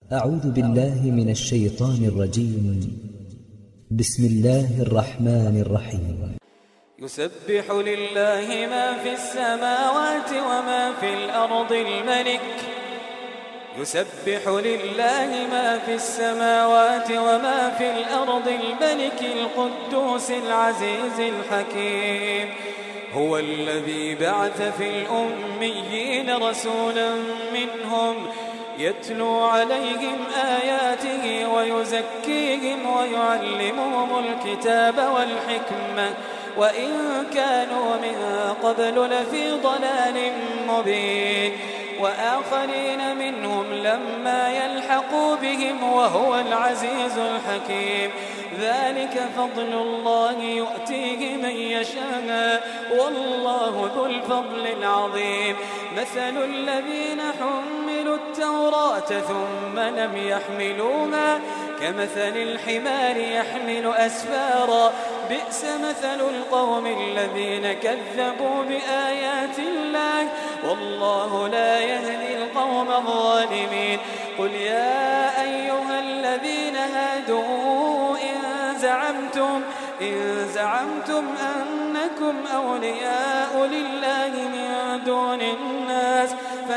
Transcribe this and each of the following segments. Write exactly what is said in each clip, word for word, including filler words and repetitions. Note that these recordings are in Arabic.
أعوذ بالله من الشيطان الرجيم. بسم الله الرحمن الرحيم. يسبح لله ما في السماوات وما في الأرض الملك يسبح لله ما في السماوات وما في الأرض الملك القدوس العزيز الحكيم. هو الذي بعث في الأميين رسولا منهم يتلو عليهم آياته ويزكيهم ويعلمهم الكتاب والحكمة وإن كانوا من قبل لفي ضلال مبين وآخرين منهم لما يلحقوا بهم وهو العزيز الحكيم. ذلك فضل الله يؤتيه من يشاء والله ذو الفضل العظيم. مثل الذين حملوا التوراة ثم لم يحملوها كمثل الحمار يحمل أسفارا بئس مثل القوم الذين كذبوا بآيات الله والله لا يهدي القوم الظالمين. قل يا أيها الذين هادوا إن زعمتم إن زعمتم أنكم أولياء لله من دون الناس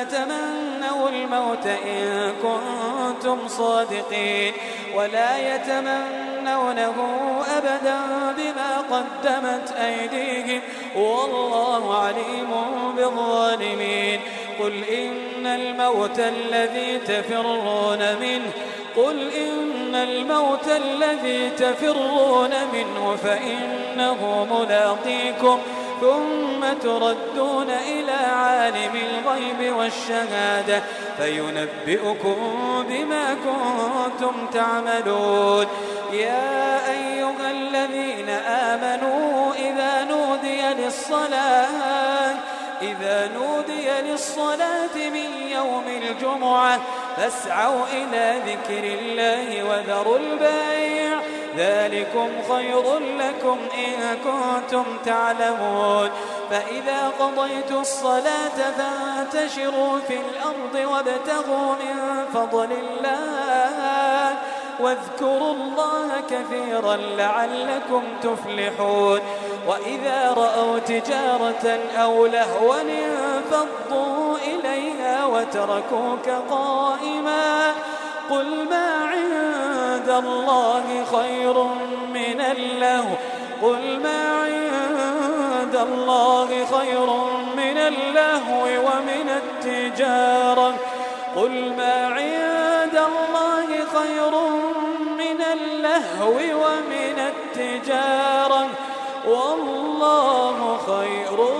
فتمنوا الموت إن كنتم صادقين ولا يتمنونه أبدا بما قدمت أيديهم والله عليم بالظالمين. قل إن الموت الذي تفرون منه قل إن الموت الذي تفرون منه فإنه ملاقيكم ثم تردون إلى عالم الغيب والشهادة فينبئكم بما كنتم تعملون. يا أيها الذين آمنوا إذا نودي للصلاة إذا نودي للصلاة من يوم الجمعة فاسعوا إلى ذكر الله وذروا البيع ذلكم خير لكم إن كنتم تعلمون. فإذا قضيتوا الصلاة فانتشروا في الأرض وابتغوا من فضل الله واذكروا الله كثيرا لعلكم تفلحون. وإذا رأوا تجارة أو لهوا انفضوا إليها وتركوك قائما قل ما عند الله خير من اللهو قل ما عند الله خير من اللهو ومن التجارة قل ما عند الله خير من اللهو ومن التجارة والله خير